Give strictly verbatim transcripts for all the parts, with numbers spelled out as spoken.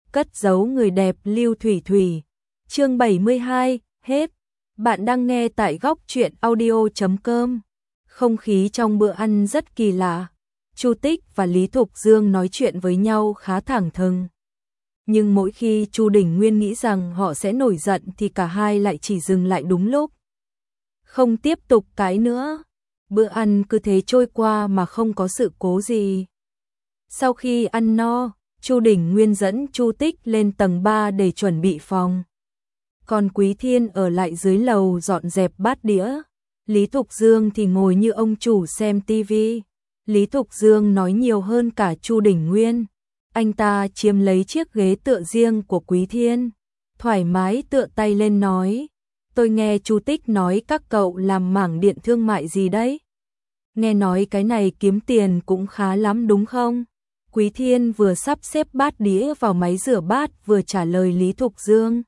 cất giấu người đẹp Lưu Thủy Thủy. Chương bảy mươi hai, hết. Bạn đang nghe tại góc truyện audio chấm com. Không khí trong bữa ăn rất kỳ lạ. Chu Tích và Lý Thục Dương nói chuyện với nhau khá thẳng thừng. Nhưng mỗi khi Chu Đình Nguyên nghĩ rằng họ sẽ nổi giận thì cả hai lại chỉ dừng lại đúng lúc. Không tiếp tục cãi nữa. Bữa ăn cứ thế trôi qua mà không có sự cố gì. Sau khi ăn no, Chu Đình Nguyên dẫn Chu Tích lên tầng ba để chuẩn bị phòng. Còn Quý Thiên ở lại dưới lầu dọn dẹp bát đĩa. Lý Thục Dương thì ngồi như ông chủ xem tivi. Lý Thục Dương nói nhiều hơn cả Chu Đình Nguyên. Anh ta chiếm lấy chiếc ghế tựa riêng của Quý Thiên, thoải mái tựa tay lên nói. Tôi nghe Chu Tích nói các cậu làm mảng điện thương mại gì đấy. Nghe nói cái này kiếm tiền cũng khá lắm đúng không? Quý Thiên vừa sắp xếp bát đĩa vào máy rửa bát vừa trả lời Lý Thục Dương.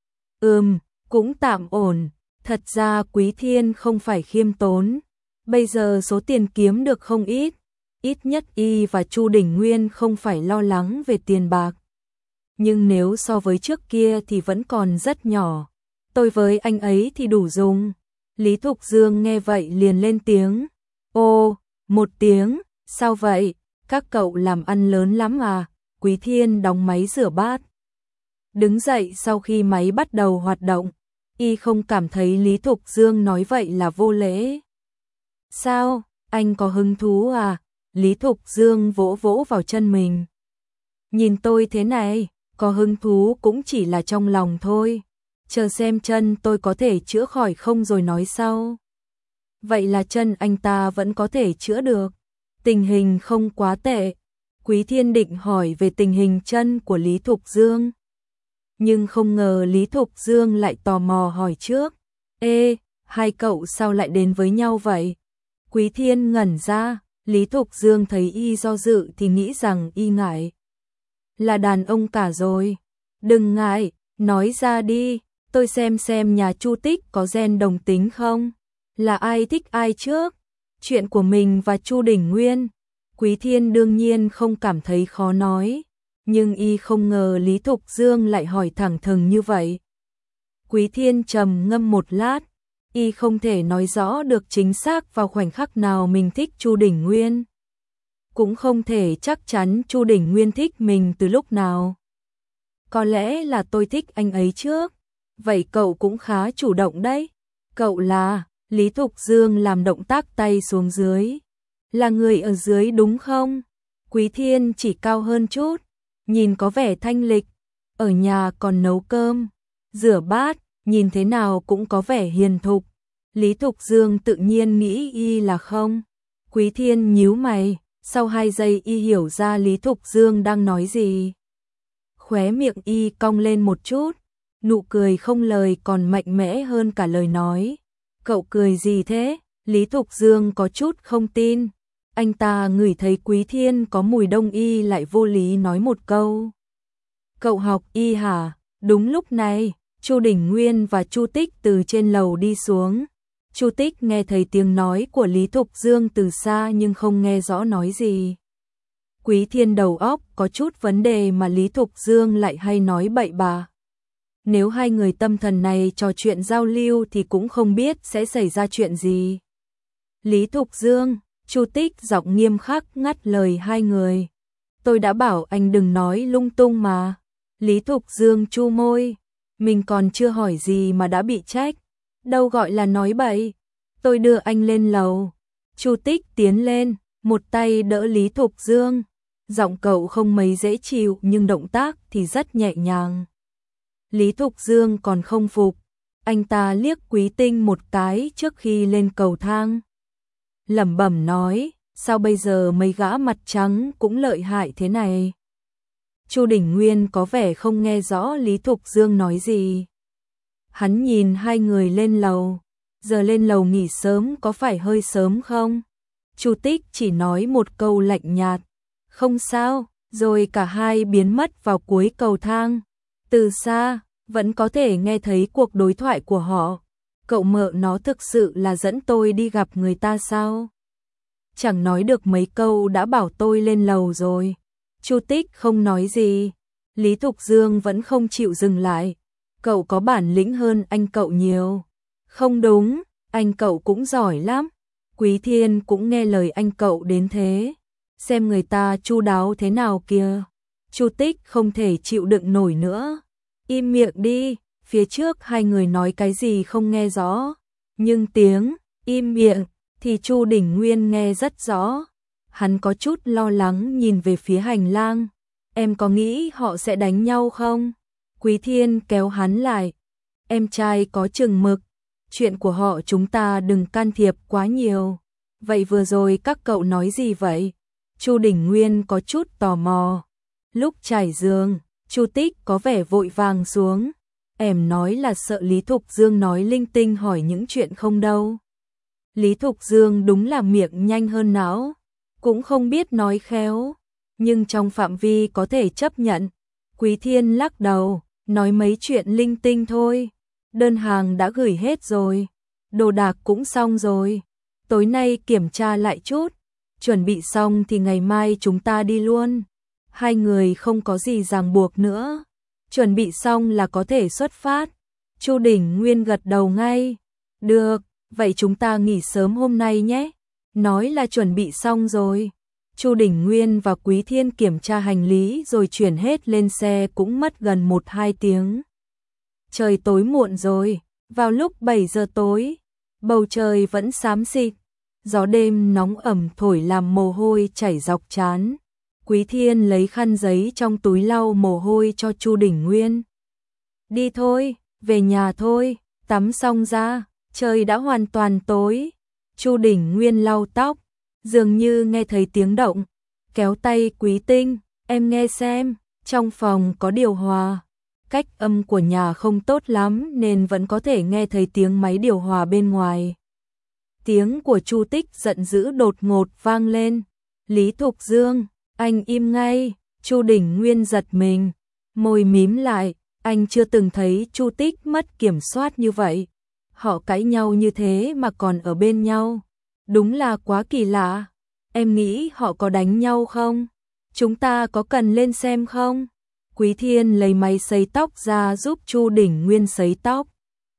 Ừm, cũng tạm ổn. Thật ra Quý Thiên không phải khiêm tốn. Bây giờ số tiền kiếm được không ít. Ít nhất y và Chu Đình Nguyên không phải lo lắng về tiền bạc. Nhưng nếu so với trước kia thì vẫn còn rất nhỏ. Tôi với anh ấy thì đủ dùng. Lý Thục Dương nghe vậy liền lên tiếng. Ô, một tiếng, sao vậy? Các cậu làm ăn lớn lắm à? Quý Thiên đóng máy rửa bát. Đứng dậy sau khi máy bắt đầu hoạt động. Y không cảm thấy Lý Thục Dương nói vậy là vô lễ. Sao, anh có hứng thú à? Lý Thục Dương vỗ vỗ vào chân mình. Nhìn tôi thế này, có hứng thú cũng chỉ là trong lòng thôi. Chờ xem chân tôi có thể chữa khỏi không rồi nói sau. Vậy là chân anh ta vẫn có thể chữa được. Tình hình không quá tệ. Quý Thiên định hỏi về tình hình chân của Lý Thục Dương. Nhưng không ngờ Lý Thục Dương lại tò mò hỏi trước. Ê, hai cậu sao lại đến với nhau vậy? Quý Thiên ngẩn ra. Lý Thục Dương thấy y do dự thì nghĩ rằng y ngại. Là đàn ông cả rồi. Đừng ngại, nói ra đi. Tôi xem xem nhà Chu Tích có gen đồng tính không? Là ai thích ai trước? Chuyện của mình và Chu Đình Nguyên. Quý Thiên đương nhiên không cảm thấy khó nói. Nhưng y không ngờ Lý Thục Dương lại hỏi thẳng thừng như vậy. Quý Thiên trầm ngâm một lát. Y không thể nói rõ được chính xác vào khoảnh khắc nào mình thích Chu Đình Nguyên. Cũng không thể chắc chắn Chu Đình Nguyên thích mình từ lúc nào. Có lẽ là tôi thích anh ấy trước. Vậy cậu cũng khá chủ động đấy. Cậu là, Lý Thục Dương làm động tác tay xuống dưới. Là người ở dưới đúng không? Quý Thiên chỉ cao hơn chút. Nhìn có vẻ thanh lịch. Ở nhà còn nấu cơm, rửa bát, nhìn thế nào cũng có vẻ hiền thục. Lý Thục Dương tự nhiên nghĩ y là không. Quý Thiên nhíu mày, sau hai giây y hiểu ra Lý Thục Dương đang nói gì. Khóe miệng y cong lên một chút, nụ cười không lời còn mạnh mẽ hơn cả lời nói. Cậu cười gì thế? Lý Thục Dương có chút không tin. Anh ta ngửi thấy Quý Thiên có mùi đông y lại vô lý nói một câu. Cậu học y hả? Đúng lúc này, Chu Đình Nguyên và Chu Tích từ trên lầu đi xuống. Chu Tích nghe thấy tiếng nói của Lý Thục Dương từ xa nhưng không nghe rõ nói gì. Quý Thiên đầu óc có chút vấn đề mà Lý Thục Dương lại hay nói bậy bạ. Nếu hai người tâm thần này trò chuyện giao lưu thì cũng không biết sẽ xảy ra chuyện gì. Lý Thục Dương, Chu Tích giọng nghiêm khắc ngắt lời hai người. Tôi đã bảo anh đừng nói lung tung mà. Lý Thục Dương chu môi. Mình còn chưa hỏi gì mà đã bị trách. Đâu gọi là nói bậy. Tôi đưa anh lên lầu. Chu Tích tiến lên, một tay đỡ Lý Thục Dương. Giọng cậu không mấy dễ chịu nhưng động tác thì rất nhẹ nhàng. Lý Thục Dương còn không phục. Anh ta liếc Quý Tinh một cái trước khi lên cầu thang. Lẩm bẩm nói, sao bây giờ mấy gã mặt trắng cũng lợi hại thế này? Chu Đình Nguyên có vẻ không nghe rõ Lý Thục Dương nói gì. Hắn nhìn hai người lên lầu. Giờ lên lầu nghỉ sớm có phải hơi sớm không? Chu Tích chỉ nói một câu lạnh nhạt. Không sao, rồi cả hai biến mất vào cuối cầu thang. Từ xa, vẫn có thể nghe thấy cuộc đối thoại của họ. Cậu mợ nó thực sự là dẫn tôi đi gặp người ta sao? Chẳng nói được mấy câu đã bảo tôi lên lầu rồi. Chu Tích không nói gì. Lý Thục Dương vẫn không chịu dừng lại. Cậu có bản lĩnh hơn anh cậu nhiều. Không đúng, anh cậu cũng giỏi lắm. Quý Thiên cũng nghe lời anh cậu đến thế. Xem người ta chu đáo thế nào kìa. Chu Tích không thể chịu đựng nổi nữa. Im miệng đi, phía trước hai người nói cái gì không nghe rõ. Nhưng tiếng im miệng thì Chu Đỉnh Nguyên nghe rất rõ. Hắn có chút lo lắng nhìn về phía hành lang. Em có nghĩ họ sẽ đánh nhau không? Quý Thiên kéo hắn lại. Em trai có chừng mực. Chuyện của họ chúng ta đừng can thiệp quá nhiều. Vậy vừa rồi các cậu nói gì vậy? Chu Đỉnh Nguyên có chút tò mò. Lúc trải giường, Chu Tích có vẻ vội vàng xuống. Em nói là sợ Lý Thục Dương nói linh tinh hỏi những chuyện không đâu. Lý Thục Dương đúng là miệng nhanh hơn não. Cũng không biết nói khéo. Nhưng trong phạm vi có thể chấp nhận. Quý Thiên lắc đầu, nói mấy chuyện linh tinh thôi. Đơn hàng đã gửi hết rồi. Đồ đạc cũng xong rồi. Tối nay kiểm tra lại chút. Chuẩn bị xong thì ngày mai chúng ta đi luôn. Hai người không có gì ràng buộc nữa. Chuẩn bị xong là có thể xuất phát. Chu Đỉnh Nguyên gật đầu ngay. Được, vậy chúng ta nghỉ sớm hôm nay nhé. Nói là chuẩn bị xong rồi. Chu Đỉnh Nguyên và Quý Thiên kiểm tra hành lý rồi chuyển hết lên xe cũng mất gần một hai tiếng. Trời tối muộn rồi, vào lúc bảy giờ tối, bầu trời vẫn xám xịt, gió đêm nóng ẩm thổi làm mồ hôi chảy dọc trán. Quý Thiên lấy khăn giấy trong túi lau mồ hôi cho Chu Đỉnh Nguyên. Đi thôi, về nhà thôi, tắm xong ra, trời đã hoàn toàn tối. Chu Đỉnh Nguyên lau tóc, dường như nghe thấy tiếng động, kéo tay Quý Tinh, em nghe xem, trong phòng có điều hòa. Cách âm của nhà không tốt lắm nên vẫn có thể nghe thấy tiếng máy điều hòa bên ngoài. Tiếng của Chu Tích giận dữ đột ngột vang lên. Lý Thục Dương, anh im ngay. Chu Đỉnh Nguyên giật mình, môi mím lại, anh chưa từng thấy Chu Tích mất kiểm soát như vậy. Họ cãi nhau như thế mà còn ở bên nhau. Đúng là quá kỳ lạ. Em nghĩ họ có đánh nhau không? Chúng ta có cần lên xem không? Quý Thiên lấy máy sấy tóc ra giúp Chu Đỉnh Nguyên sấy tóc.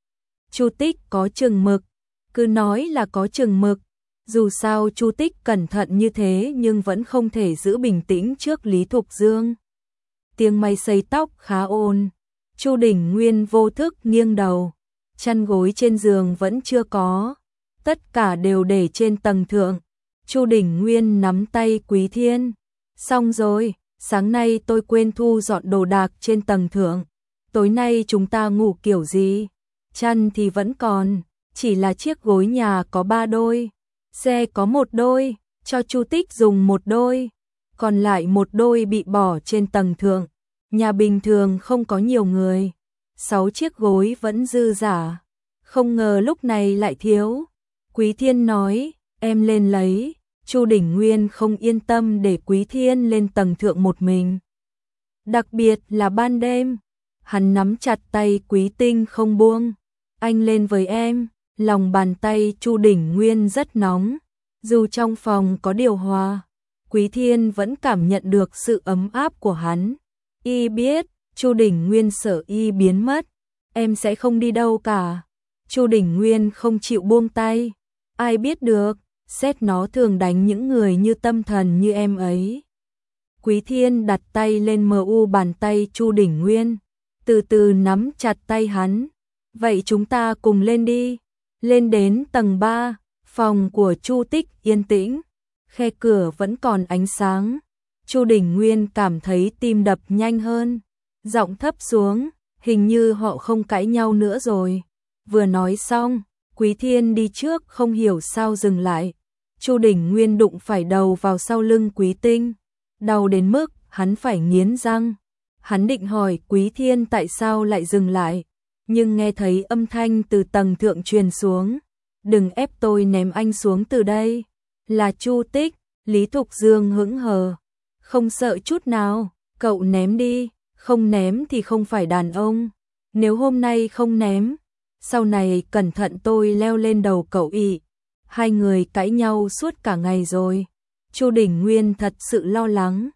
Chu Tích có chừng mực, cứ nói là có chừng mực. Dù sao Chu Tích cẩn thận như thế nhưng vẫn không thể giữ bình tĩnh trước Lý Thục Dương. Tiếng máy sấy tóc khá ồn. Chu Đỉnh Nguyên vô thức nghiêng đầu. Chăn gối trên giường vẫn chưa có. Tất cả đều để trên tầng thượng. Chu Đỉnh Nguyên nắm tay Quý Thiên. Xong rồi, sáng nay tôi quên thu dọn đồ đạc trên tầng thượng. Tối nay chúng ta ngủ kiểu gì? Chăn thì vẫn còn, chỉ là chiếc gối nhà có ba đôi. Xe có một đôi, cho Chu Tích dùng một đôi. Còn lại một đôi bị bỏ trên tầng thượng. Nhà bình thường không có nhiều người. Sáu chiếc gối vẫn dư dả. Không ngờ lúc này lại thiếu. Quý Thiên nói, em lên lấy. Chu Đỉnh Nguyên không yên tâm để Quý Thiên lên tầng thượng một mình. Đặc biệt là ban đêm. Hắn nắm chặt tay Quý Tinh không buông. Anh lên với em. Lòng bàn tay Chu Đỉnh Nguyên rất nóng. Dù trong phòng có điều hòa, Quý Thiên vẫn cảm nhận được sự ấm áp của hắn. Y biết, Chu Đỉnh Nguyên sợ y biến mất. Em sẽ không đi đâu cả. Chu Đỉnh Nguyên không chịu buông tay. Ai biết được, xét nó thường đánh những người như tâm thần như em ấy. Quý Thiên đặt tay lên mờ u bàn tay Chu Đỉnh Nguyên, từ từ nắm chặt tay hắn. Vậy chúng ta cùng lên đi. Lên đến tầng ba, phòng của Chu Tích yên tĩnh, khe cửa vẫn còn ánh sáng. Chu Đỉnh Nguyên cảm thấy tim đập nhanh hơn, giọng thấp xuống, hình như họ không cãi nhau nữa rồi. Vừa nói xong, Quý Thiên đi trước không hiểu sao dừng lại. Chu Đỉnh Nguyên đụng phải đầu vào sau lưng Quý Tinh, đau đến mức hắn phải nghiến răng. Hắn định hỏi Quý Thiên tại sao lại dừng lại, nhưng nghe thấy âm thanh từ tầng thượng truyền xuống. Đừng ép tôi ném anh xuống từ đây. Là Chu Tích. Lý Thục Dương hững hờ. Không sợ chút nào, cậu ném đi, không ném thì không phải đàn ông. Nếu hôm nay không ném, sau này cẩn thận tôi leo lên đầu cậu ị. Hai người cãi nhau suốt cả ngày rồi. Chu Đỉnh Nguyên thật sự lo lắng.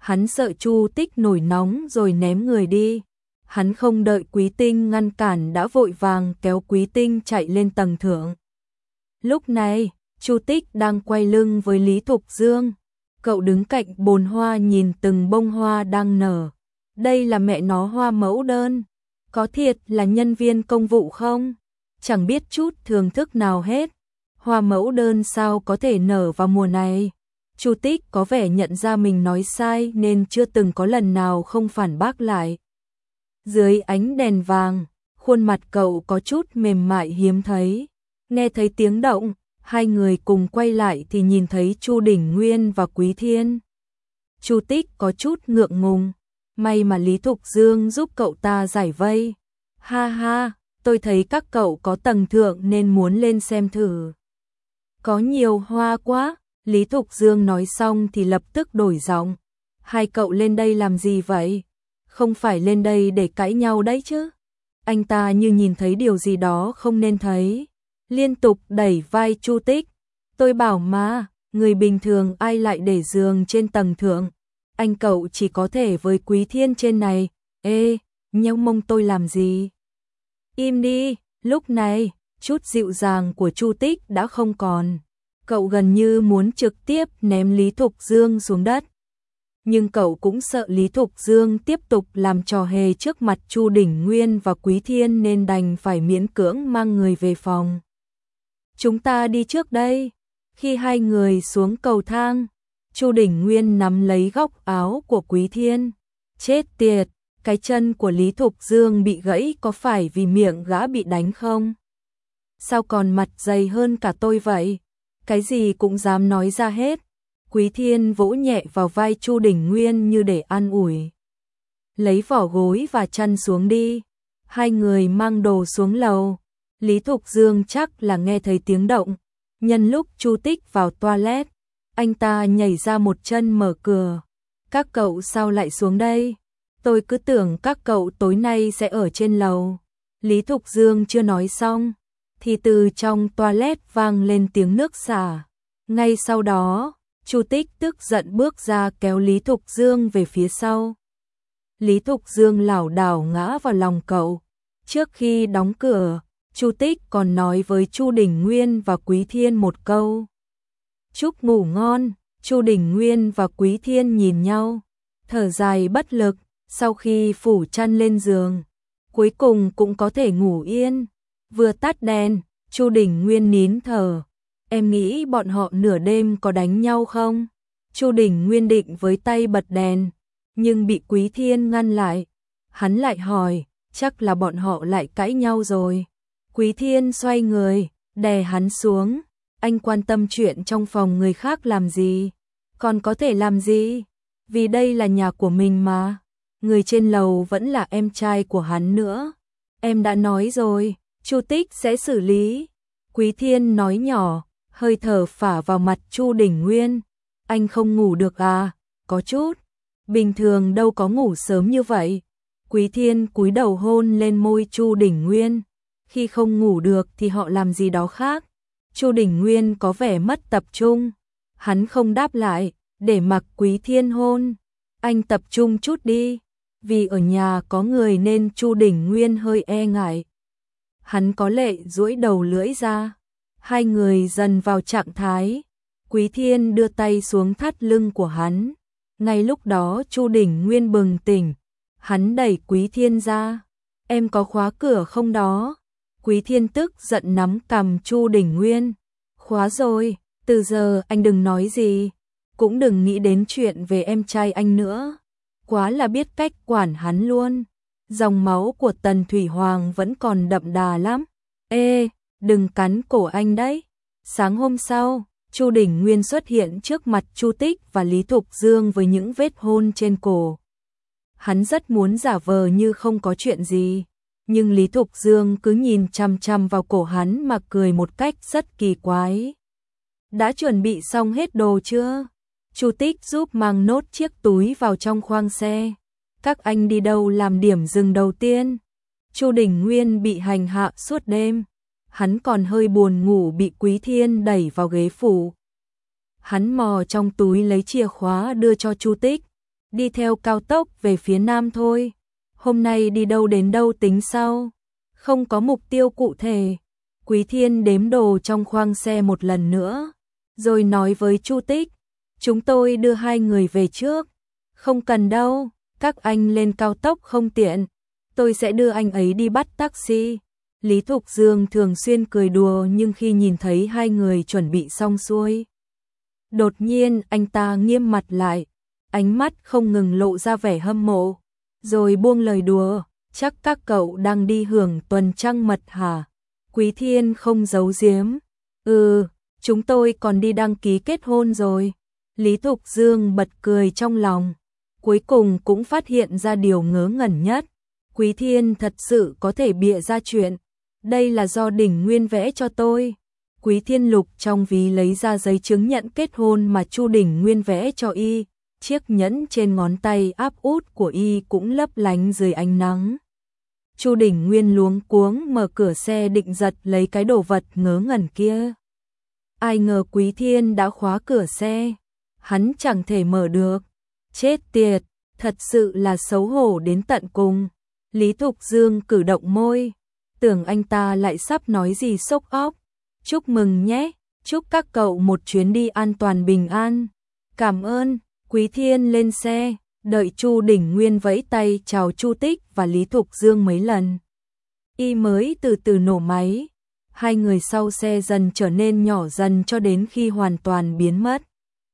Hắn sợ Chu Tích nổi nóng rồi ném người đi. Hắn không đợi Quý Tinh ngăn cản đã vội vàng kéo Quý Tinh chạy lên tầng thượng. Lúc này, Chu Tích đang quay lưng với Lý Thục Dương. Cậu đứng cạnh bồn hoa nhìn từng bông hoa đang nở. Đây là mẹ nó hoa mẫu đơn. Có thiệt là nhân viên công vụ không? Chẳng biết chút thưởng thức nào hết. Hoa mẫu đơn sao có thể nở vào mùa này? Chu Tích có vẻ nhận ra mình nói sai nên chưa từng có lần nào không phản bác lại. Dưới ánh đèn vàng, khuôn mặt cậu có chút mềm mại hiếm thấy. Nghe thấy tiếng động, hai người cùng quay lại thì nhìn thấy Chu Đỉnh Nguyên và Quý Thiên. Chu Tích có chút ngượng ngùng, may mà Lý Thục Dương giúp cậu ta giải vây. Ha ha, tôi thấy các cậu có tầng thượng nên muốn lên xem thử. Có nhiều hoa quá, Lý Thục Dương nói xong thì lập tức đổi giọng. Hai cậu lên đây làm gì vậy? Không phải lên đây để cãi nhau đấy chứ? Anh ta như nhìn thấy điều gì đó không nên thấy. Liên tục đẩy vai Chu Tích. Tôi bảo mà, người bình thường ai lại để giường trên tầng thượng. Anh cậu chỉ có thể với Quý Thiên trên này. Ê, nhéo mông tôi làm gì? Im đi, lúc này, chút dịu dàng của Chu Tích đã không còn. Cậu gần như muốn trực tiếp ném Lý Thục Dương xuống đất. Nhưng cậu cũng sợ Lý Thục Dương tiếp tục làm trò hề trước mặt Chu Đỉnh Nguyên và Quý Thiên nên đành phải miễn cưỡng mang người về phòng. Chúng ta đi trước đây. Khi hai người xuống cầu thang, Chu Đỉnh Nguyên nắm lấy góc áo của Quý Thiên. Chết tiệt, cái chân của Lý Thục Dương bị gãy có phải vì miệng gã bị đánh không? Sao còn mặt dày hơn cả tôi vậy? Cái gì cũng dám nói ra hết. Quý Thiên vỗ nhẹ vào vai Chu Đỉnh Nguyên như để an ủi. Lấy vỏ gối và chăn xuống đi. Hai người mang đồ xuống lầu. Lý Thục Dương chắc là nghe thấy tiếng động. Nhân lúc Chu Tích vào toilet, anh ta nhảy ra một chân mở cửa. Các cậu sao lại xuống đây? Tôi cứ tưởng các cậu tối nay sẽ ở trên lầu. Lý Thục Dương chưa nói xong, thì từ trong toilet vang lên tiếng nước xả. Ngay sau đó, Chu Tích tức giận bước ra kéo Lý Thục Dương về phía sau. Lý Thục Dương lảo đảo ngã vào lòng cậu. Trước khi đóng cửa, Chu Tích còn nói với Chu Đỉnh Nguyên và Quý Thiên một câu. Chúc ngủ ngon. Chu Đỉnh Nguyên và Quý Thiên nhìn nhau, thở dài bất lực. Sau khi phủ chăn lên giường, cuối cùng cũng có thể ngủ yên. Vừa tắt đèn, Chu Đỉnh Nguyên nín thở. Em nghĩ bọn họ nửa đêm có đánh nhau không? Chu Đỉnh Nguyên định với tay bật đèn, nhưng bị Quý Thiên ngăn lại. Hắn lại hỏi, chắc là bọn họ lại cãi nhau rồi. Quý Thiên xoay người, đè hắn xuống. Anh quan tâm chuyện trong phòng người khác làm gì? Còn có thể làm gì? Vì đây là nhà của mình mà. Người trên lầu vẫn là em trai của hắn nữa. Em đã nói rồi, Chu Tích sẽ xử lý. Quý Thiên nói nhỏ, hơi thở phả vào mặt Chu Đỉnh Nguyên. Anh không ngủ được à? Có chút. Bình thường đâu có ngủ sớm như vậy. Quý Thiên cúi đầu hôn lên môi Chu Đỉnh Nguyên. Khi không ngủ được thì họ làm gì đó khác. Chu Đỉnh Nguyên có vẻ mất tập trung. Hắn không đáp lại, để mặc Quý Thiên hôn. Anh tập trung chút đi. Vì ở nhà có người nên Chu Đỉnh Nguyên hơi e ngại. Hắn có lệ duỗi đầu lưỡi ra. Hai người dần vào trạng thái. Quý Thiên đưa tay xuống thắt lưng của hắn. Ngay lúc đó Chu Đỉnh Nguyên bừng tỉnh. Hắn đẩy Quý Thiên ra. Em có khóa cửa không đó? Quý Thiên tức giận nắm cằm Chu Đỉnh Nguyên. Khóa rồi, từ giờ anh đừng nói gì. Cũng đừng nghĩ đến chuyện về em trai anh nữa. Quá là biết cách quản hắn luôn. Dòng máu của Tần Thủy Hoàng vẫn còn đậm đà lắm. Ê, đừng cắn cổ anh đấy. Sáng hôm sau, Chu Đỉnh Nguyên xuất hiện trước mặt Chu Tích và Lý Thục Dương với những vết hôn trên cổ. Hắn rất muốn giả vờ như không có chuyện gì, nhưng Lý Thục Dương cứ nhìn chằm chằm vào cổ hắn mà cười một cách rất kỳ quái. Đã chuẩn bị xong hết đồ chưa? Chu Tích giúp mang nốt chiếc túi vào trong khoang xe. Các anh đi đâu làm điểm dừng đầu tiên? Chu Đỉnh Nguyên bị hành hạ suốt đêm. Hắn còn hơi buồn ngủ bị Quý Thiên đẩy vào ghế phụ. Hắn mò trong túi lấy chìa khóa đưa cho Chu Tích. đi theo cao tốc về phía nam thôi. Hôm nay đi đâu đến đâu tính sau, không có mục tiêu cụ thể. Quý Thiên đếm đồ trong khoang xe một lần nữa, rồi nói với Chu Tích, chúng tôi đưa hai người về trước. Không cần đâu, các anh lên cao tốc không tiện, tôi sẽ đưa anh ấy đi bắt taxi. Lý Thục Dương thường xuyên cười đùa, nhưng khi nhìn thấy hai người chuẩn bị xong xuôi, đột nhiên anh ta nghiêm mặt lại, ánh mắt không ngừng lộ ra vẻ hâm mộ, rồi buông lời đùa, chắc các cậu đang đi hưởng tuần trăng mật hả? Quý Thiên không giấu giếm, ừ, chúng tôi còn đi đăng ký kết hôn rồi. Lý Thục Dương bật cười trong lòng, cuối cùng cũng phát hiện ra điều ngớ ngẩn nhất. Quý Thiên thật sự có thể bịa ra chuyện, đây là do Đỉnh Nguyên vẽ cho tôi. Quý Thiên lục trong ví lấy ra giấy chứng nhận kết hôn mà Chu Đỉnh Nguyên vẽ cho y, chiếc nhẫn trên ngón tay áp út của y cũng lấp lánh dưới ánh nắng. Chu Đỉnh Nguyên luống cuống mở cửa xe định giật lấy cái đồ vật ngớ ngẩn kia. Ai ngờ Quý Thiên đã khóa cửa xe, hắn chẳng thể mở được. Chết tiệt, thật sự là xấu hổ đến tận cùng. Lý Thục Dương cử động môi, tưởng anh ta lại sắp nói gì sốc óc. Chúc mừng nhé, chúc các cậu một chuyến đi an toàn bình an. Cảm ơn. Quý Thiên lên xe, đợi Chu Đỉnh Nguyên vẫy tay chào Chu Tích và Lý Thục Dương mấy lần, y mới từ từ nổ máy. Hai người sau xe dần trở nên nhỏ dần cho đến khi hoàn toàn biến mất.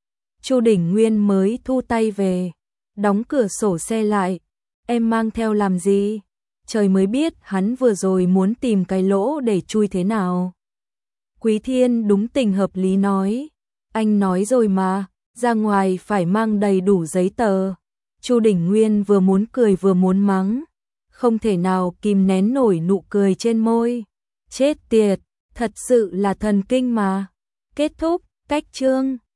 Chu Đỉnh Nguyên mới thu tay về, đóng cửa sổ xe lại. Em mang theo làm gì? Trời mới biết hắn vừa rồi muốn tìm cái lỗ để chui thế nào. Quý Thiên đúng tình hợp lý nói, anh nói rồi mà, ra ngoài phải mang đầy đủ giấy tờ. Chu Đỉnh Nguyên vừa muốn cười vừa muốn mắng, không thể nào kìm nén nổi nụ cười trên môi. Chết tiệt, thật sự là thần kinh mà. Kết thúc, cách chương.